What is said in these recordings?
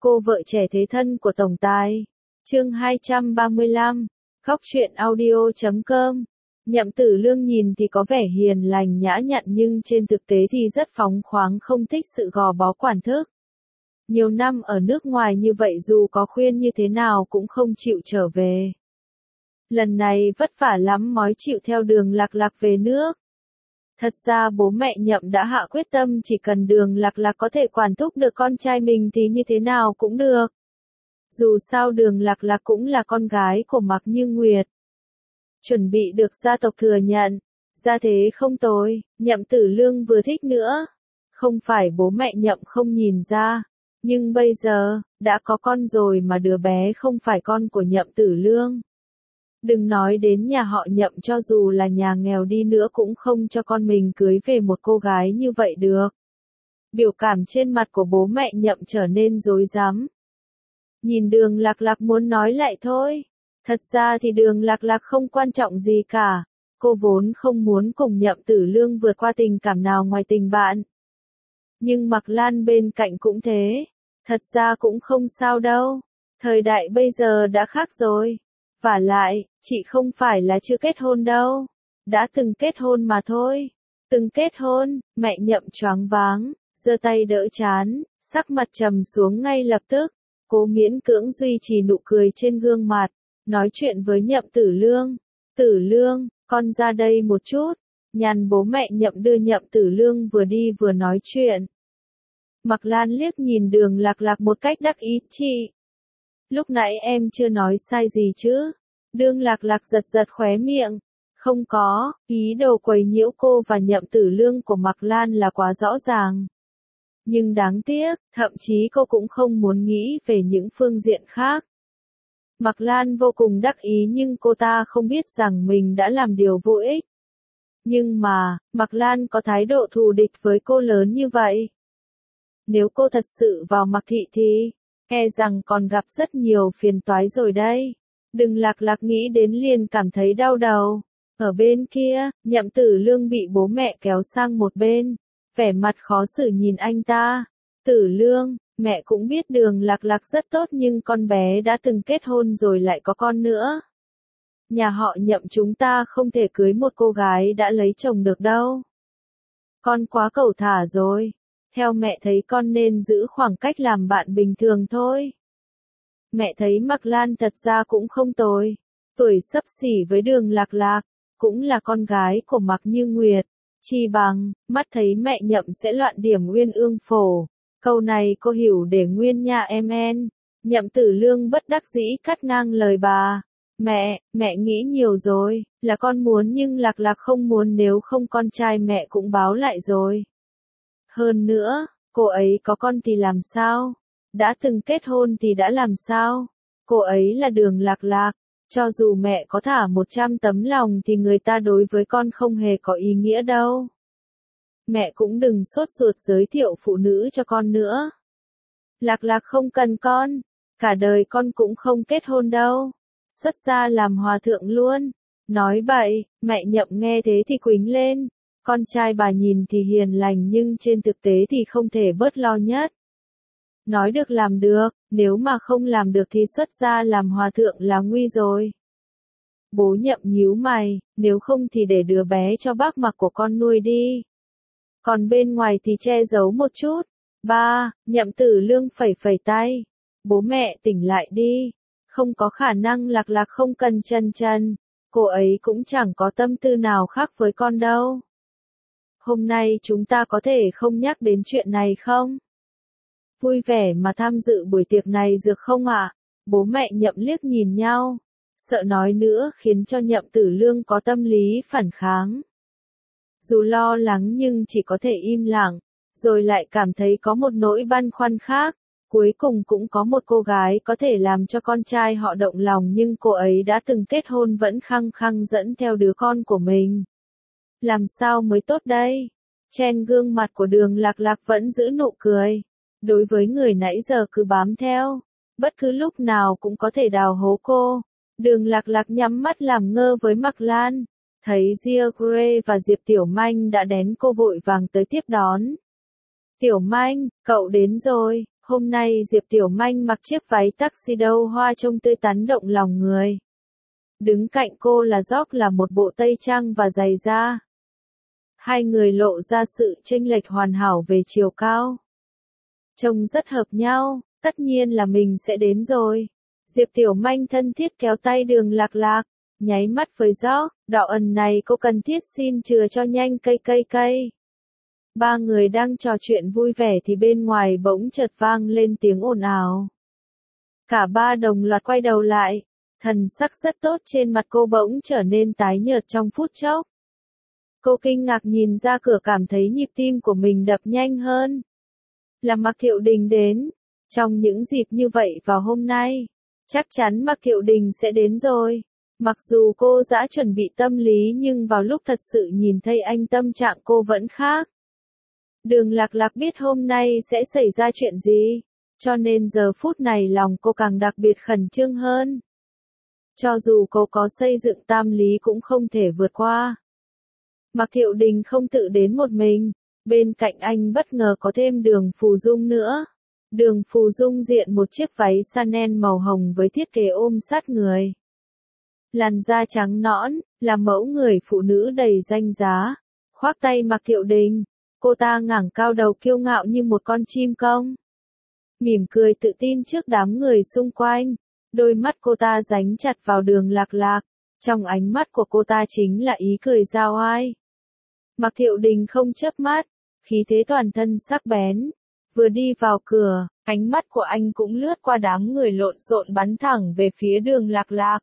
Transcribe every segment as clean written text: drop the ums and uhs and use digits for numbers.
Cô vợ trẻ thế thân của tổng tài. Chương 235. Khóc chuyện audio.com. Nhậm Tử Lương nhìn thì có vẻ hiền lành nhã nhặn nhưng trên thực tế thì rất phóng khoáng, không thích sự gò bó quản thúc. Nhiều năm ở nước ngoài như vậy dù có khuyên như thế nào cũng không chịu trở về. Lần này vất vả lắm mới chịu theo Đường Lạc Lạc về nước. Thật ra bố mẹ Nhậm đã hạ quyết tâm chỉ cần Đường Lạc Lạc có thể quản thúc được con trai mình thì như thế nào cũng được. Dù sao Đường Lạc Lạc cũng là con gái của Mạc Như Nguyệt. Chuẩn bị được gia tộc thừa nhận. Gia thế không tồi, Nhậm Tử Lương vừa thích nữa. Không phải bố mẹ Nhậm không nhìn ra. Nhưng bây giờ, đã có con rồi mà đứa bé không phải con của Nhậm Tử Lương. Đừng nói đến nhà họ Nhậm, cho dù là nhà nghèo đi nữa cũng không cho con mình cưới về một cô gái như vậy được. Biểu cảm trên mặt của bố mẹ Nhậm trở nên rối rắm. Nhìn Đường Lạc Lạc muốn nói lại thôi. Thật ra thì Đường Lạc Lạc không quan trọng gì cả. Cô vốn không muốn cùng Nhậm Tử Lương vượt qua tình cảm nào ngoài tình bạn. Nhưng Mạc Lan bên cạnh cũng thế. Thật ra cũng không sao đâu. Thời đại bây giờ đã khác rồi. Vả lại, chị không phải là chưa kết hôn đâu. Đã từng kết hôn mà thôi. Từng kết hôn, mẹ Nhậm choáng váng, giơ tay đỡ trán, sắc mặt trầm xuống ngay lập tức. Cố miễn cưỡng duy trì nụ cười trên gương mặt, nói chuyện với Nhậm Tử Lương. Tử Lương, con ra đây một chút. Nhàn bố mẹ Nhậm đưa Nhậm Tử Lương vừa đi vừa nói chuyện. Mạc Lan liếc nhìn Đường Lạc Lạc một cách đắc ý, chị. Lúc nãy em chưa nói sai gì chứ? Đường Lạc Lạc giật giật khóe miệng. Không có, ý đồ quấy nhiễu cô và Nhậm Tử Lương của Mạc Lan là quá rõ ràng. Nhưng đáng tiếc, thậm chí cô cũng không muốn nghĩ về những phương diện khác. Mạc Lan vô cùng đắc ý nhưng cô ta không biết rằng mình đã làm điều vô ích. Nhưng mà, Mạc Lan có thái độ thù địch với cô lớn như vậy. Nếu cô thật sự vào Mạc Thị thì, e rằng còn gặp rất nhiều phiền toái rồi đây. Đừng Lạc Lạc nghĩ đến liền cảm thấy đau đầu. Ở bên kia, Nhậm Tử Lương bị bố mẹ kéo sang một bên. Vẻ mặt khó xử nhìn anh ta. Tử Lương, mẹ cũng biết Đường Lạc Lạc rất tốt nhưng con bé đã từng kết hôn rồi lại có con nữa. Nhà họ Nhậm chúng ta không thể cưới một cô gái đã lấy chồng được đâu. Con quá cẩu thả rồi. Theo mẹ thấy con nên giữ khoảng cách làm bạn bình thường thôi. Mẹ thấy Mạc Lan thật ra cũng không tồi. Tuổi xấp xỉ với Đường Lạc Lạc, cũng là con gái của Mạc Như Nguyệt. Chi bằng, mắt thấy mẹ Nhậm sẽ loạn điểm uyên ương phổ. Câu này cô hiểu để nguyên nha em en. Nhậm Tử Lương bất đắc dĩ cắt ngang lời bà. Mẹ nghĩ nhiều rồi, là con muốn nhưng Lạc Lạc không muốn, nếu không con trai mẹ cũng báo lại rồi. Hơn nữa, cô ấy có con thì làm sao? Đã từng kết hôn thì đã làm sao? Cô ấy là Đường Lạc Lạc. Cho dù mẹ có thả 100 tấm lòng thì người ta đối với con không hề có ý nghĩa đâu. Mẹ cũng đừng sốt ruột giới thiệu phụ nữ cho con nữa. Lạc Lạc không cần con. Cả đời con cũng không kết hôn đâu. Xuất gia làm hòa thượng luôn. Nói bậy, mẹ Nhậm nghe thế thì quýnh lên. Con trai bà nhìn thì hiền lành nhưng trên thực tế thì không thể bớt lo nhất. Nói được làm được, nếu mà không làm được thì xuất gia làm hòa thượng là nguy rồi. Bố Nhậm nhíu mày, nếu không thì để đứa bé cho bác Mạc của con nuôi đi. Còn bên ngoài thì che giấu một chút. Ba, Nhậm Tử Lương phẩy phẩy tay. Bố mẹ tỉnh lại đi. Không có khả năng Lạc Lạc không cần chân. Cô ấy cũng chẳng có tâm tư nào khác với con đâu. Hôm nay chúng ta có thể không nhắc đến chuyện này không? Vui vẻ mà tham dự buổi tiệc này được không ạ? Bố mẹ Nhậm liếc nhìn nhau. Sợ nói nữa khiến cho Nhậm Tử Lương có tâm lý phản kháng. Dù lo lắng nhưng chỉ có thể im lặng. Rồi lại cảm thấy có một nỗi băn khoăn khác. Cuối cùng cũng có một cô gái có thể làm cho con trai họ động lòng nhưng cô ấy đã từng kết hôn vẫn khăng khăng dẫn theo đứa con của mình. Làm sao mới tốt đây? Trên gương mặt của Đường Lạc Lạc vẫn giữ nụ cười. Đối với người nãy giờ cứ bám theo, bất cứ lúc nào cũng có thể đào hố cô. Đường Lạc Lạc nhắm mắt làm ngơ với Mạc Lan. Thấy Gia Gray và Diệp Tiểu Manh đã đến cô vội vàng tới tiếp đón. Tiểu Manh, cậu đến rồi, Hôm nay Diệp Tiểu Manh mặc chiếc váy tuxedo hoa trông tươi tắn động lòng người. Đứng cạnh cô là George là một bộ tây trang và giày da. Hai người lộ ra sự chênh lệch hoàn hảo về chiều cao. Trông rất hợp nhau, tất nhiên là mình sẽ đến rồi. Diệp Tiểu Manh thân thiết kéo tay Đường Lạc Lạc, nháy mắt với George, đạo ẩn này cô cần thiết xin chừa cho nhanh cây. Ba người đang trò chuyện vui vẻ thì bên ngoài bỗng chợt vang lên tiếng ồn ào. Cả ba đồng loạt quay đầu lại, thần sắc rất tốt trên mặt cô bỗng trở nên tái nhợt trong phút chốc. Cô kinh ngạc nhìn ra cửa cảm thấy nhịp tim của mình đập nhanh hơn. Là Mạc Thiệu Đình đến. Trong những dịp như vậy vào hôm nay, chắc chắn Mạc Thiệu Đình sẽ đến rồi. Mặc dù cô đã chuẩn bị tâm lý nhưng vào lúc thật sự nhìn thấy anh tâm trạng cô vẫn khác. Đường Lạc Lạc biết hôm nay sẽ xảy ra chuyện gì, cho nên giờ phút này lòng cô càng đặc biệt khẩn trương hơn. Cho dù cô có xây dựng tâm lý cũng không thể vượt qua. Mạc Thiệu Đình không tự đến một mình, bên cạnh anh bất ngờ có thêm Đường Phù Dung nữa. Đường Phù Dung diện một chiếc váy Chanel màu hồng với thiết kế ôm sát người. Làn da trắng nõn, là mẫu người phụ nữ đầy danh giá. Khoác tay Mạc Thiệu Đình, cô ta ngẩng cao đầu kiêu ngạo như một con chim công. Mỉm cười tự tin trước đám người xung quanh, đôi mắt cô ta dính chặt vào Đường Lạc Lạc, trong ánh mắt của cô ta chính là ý cười giao oai. Mạc Thiệu Đình không chớp mắt, khí thế toàn thân sắc bén. Vừa đi vào cửa, ánh mắt của anh cũng lướt qua đám người lộn xộn bắn thẳng về phía Đường Lạc Lạc.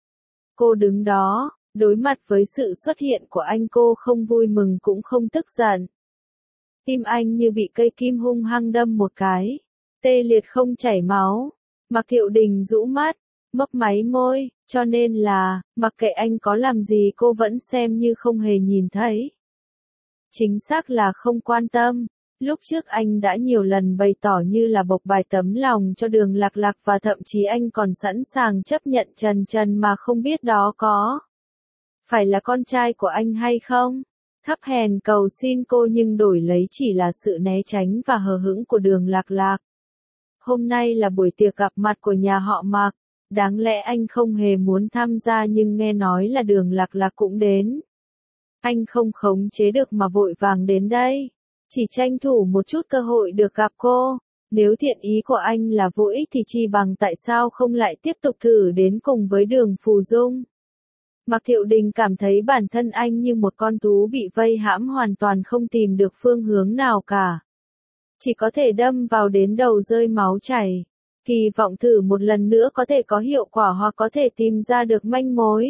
Cô đứng đó, đối mặt với sự xuất hiện của anh, cô không vui mừng cũng không tức giận. Tim anh như bị cây kim hung hăng đâm một cái, tê liệt không chảy máu. Mạc Thiệu Đình rũ mắt, mấp máy môi, cho nên là, mặc kệ anh có làm gì cô vẫn xem như không hề nhìn thấy. Chính xác là không quan tâm. Lúc trước anh đã nhiều lần bày tỏ như là bộc bạch tấm lòng cho Đường Lạc Lạc và thậm chí anh còn sẵn sàng chấp nhận Trần mà không biết đó có phải là con trai của anh hay không. Thấp hèn cầu xin cô nhưng đổi lấy chỉ là sự né tránh và hờ hững của Đường Lạc Lạc. Hôm nay là buổi tiệc gặp mặt của nhà họ Mạc, đáng lẽ anh không hề muốn tham gia nhưng nghe nói là Đường Lạc Lạc cũng đến. Anh không khống chế được mà vội vàng đến đây. Chỉ tranh thủ một chút cơ hội được gặp cô. Nếu thiện ý của anh là vô ích thì chi bằng tại sao không lại tiếp tục thử đến cùng với Đường Phù Dung. Mạc Thiệu Đình cảm thấy bản thân anh như một con thú bị vây hãm hoàn toàn không tìm được phương hướng nào cả. Chỉ có thể đâm vào đến đầu rơi máu chảy. Kỳ vọng thử một lần nữa có thể có hiệu quả hoặc có thể tìm ra được manh mối.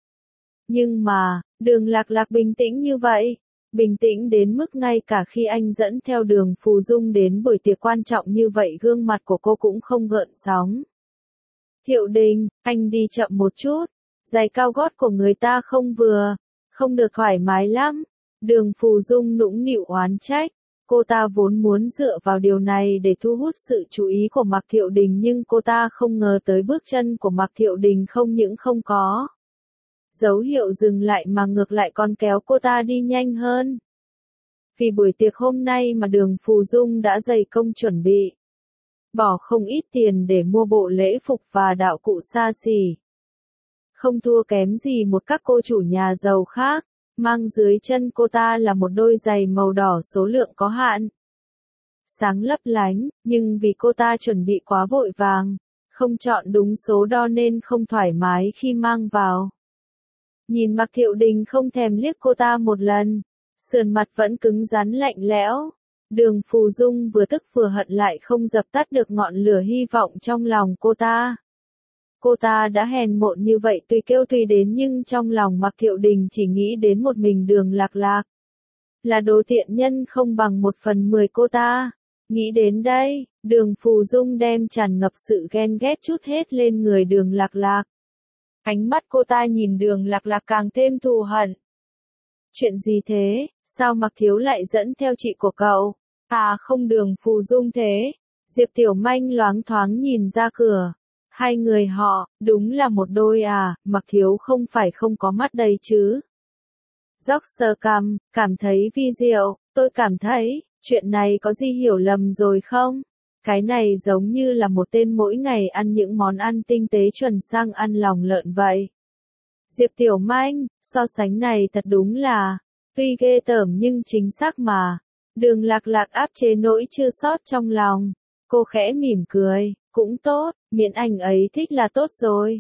Nhưng mà, Đường Lạc Lạc bình tĩnh như vậy. Bình tĩnh đến mức ngay cả khi anh dẫn theo Đường Phù Dung đến buổi tiệc quan trọng như vậy gương mặt của cô cũng không gợn sóng. Thiệu Đình, anh đi chậm một chút. Giày cao gót của người ta không được thoải mái lắm. Đường Phù Dung nũng nịu oán trách. Cô ta vốn muốn dựa vào điều này để thu hút sự chú ý của Mạc Thiệu Đình nhưng cô ta không ngờ tới bước chân của Mạc Thiệu Đình không những không có dấu hiệu dừng lại mà ngược lại còn kéo cô ta đi nhanh hơn. Vì buổi tiệc hôm nay mà Đường Phù Dung đã dày công chuẩn bị. Bỏ không ít tiền để mua bộ lễ phục và đạo cụ xa xỉ. Không thua kém gì một các cô chủ nhà giàu khác, mang dưới chân cô ta là một đôi giày màu đỏ số lượng có hạn. Sáng lấp lánh, nhưng vì cô ta chuẩn bị quá vội vàng, không chọn đúng số đo nên không thoải mái khi mang vào. Nhìn Mạc Thiệu Đình không thèm liếc cô ta một lần, sườn mặt vẫn cứng rắn lạnh lẽo. Đường Phù Dung vừa tức vừa hận lại không dập tắt được ngọn lửa hy vọng trong lòng cô ta. Cô ta đã hèn mọn như vậy tùy kêu tùy đến nhưng trong lòng Mạc Thiệu Đình chỉ nghĩ đến một mình Đường Lạc Lạc. Là đồ tiện nhân không bằng 1/10 cô ta. Nghĩ đến đây, Đường Phù Dung đem tràn ngập sự ghen ghét trút hết lên người Đường Lạc Lạc. Ánh mắt cô ta nhìn Đường Lạc Lạc càng thêm thù hận. Chuyện gì thế, sao Mạc Thiếu lại dẫn theo chị của cậu? À không, Đường Phù Dung thế. Diệp Tiểu Manh loáng thoáng nhìn ra cửa. Hai người họ, đúng là một đôi à, Mạc Thiếu không phải không có mắt đây chứ. George sờ cằm, cảm thấy vi diệu, tôi cảm thấy, chuyện này có gì hiểu lầm rồi không? Cái này giống như là một tên mỗi ngày ăn những món ăn tinh tế chuẩn sang ăn lòng lợn vậy. Diệp Tiểu Manh, so sánh này thật đúng là, tuy ghê tởm nhưng chính xác mà. Đường Lạc Lạc áp chế nỗi chua xót trong lòng. Cô khẽ mỉm cười, cũng tốt, miễn anh ấy thích là tốt rồi.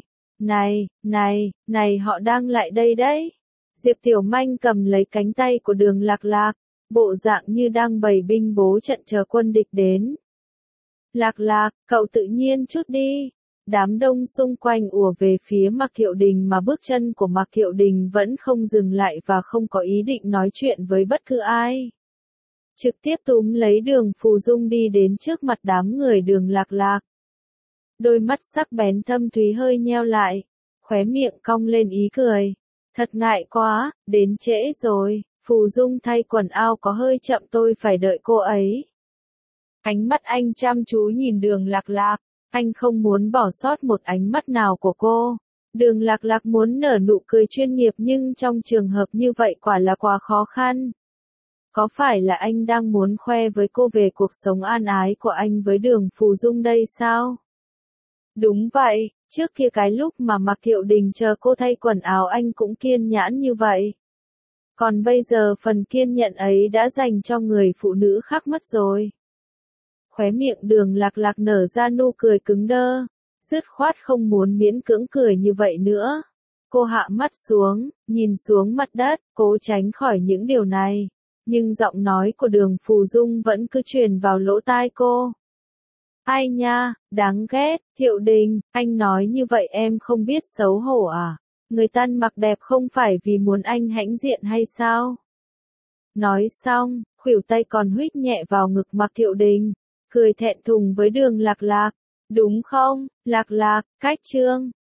Này, họ đang lại đây đấy. Diệp Tiểu Manh cầm lấy cánh tay của Đường Lạc Lạc, bộ dạng như đang bày binh bố trận chờ quân địch đến. Lạc Lạc, cậu tự nhiên chút đi. Đám đông xung quanh ùa về phía Mạc Kiệu Đình mà bước chân của Mạc Kiệu Đình vẫn không dừng lại và không có ý định nói chuyện với bất cứ ai. Trực tiếp túm lấy Đường Phù Dung đi đến trước mặt đám người Đường Lạc Lạc. Đôi mắt sắc bén thâm thúy hơi nheo lại, khóe miệng cong lên ý cười. Thật ngại quá, đến trễ rồi, Phù Dung thay quần áo có hơi chậm tôi phải đợi cô ấy. Ánh mắt anh chăm chú nhìn Đường Lạc Lạc, anh không muốn bỏ sót một ánh mắt nào của cô. Đường Lạc Lạc muốn nở nụ cười chuyên nghiệp nhưng trong trường hợp như vậy quả là quá khó khăn. Có phải là anh đang muốn khoe với cô về cuộc sống an ái của anh với Đường Phù Dung đây sao? Đúng vậy, trước kia cái lúc mà Mạc Kiệu Đình chờ cô thay quần áo anh cũng kiên nhẫn như vậy. Còn bây giờ phần kiên nhẫn ấy đã dành cho người phụ nữ khác mất rồi. Khóe miệng Đường Lạc Lạc nở ra nụ cười cứng đơ, dứt khoát không muốn miễn cưỡng cười như vậy nữa. Cô hạ mắt xuống, nhìn xuống mặt đất, cố tránh khỏi những điều này. Nhưng giọng nói của Đường Phù Dung vẫn cứ truyền vào lỗ tai cô. Ai nha, đáng ghét, Thiệu Đình, anh nói như vậy em không biết xấu hổ à? Người ta mặc đẹp không phải vì muốn anh hãnh diện hay sao? Nói xong, khuỷu tay còn huých nhẹ vào ngực Mạc Thiệu Đình, cười thẹn thùng với Đường Lạc Lạc. Đúng không, Lạc Lạc, cách trương,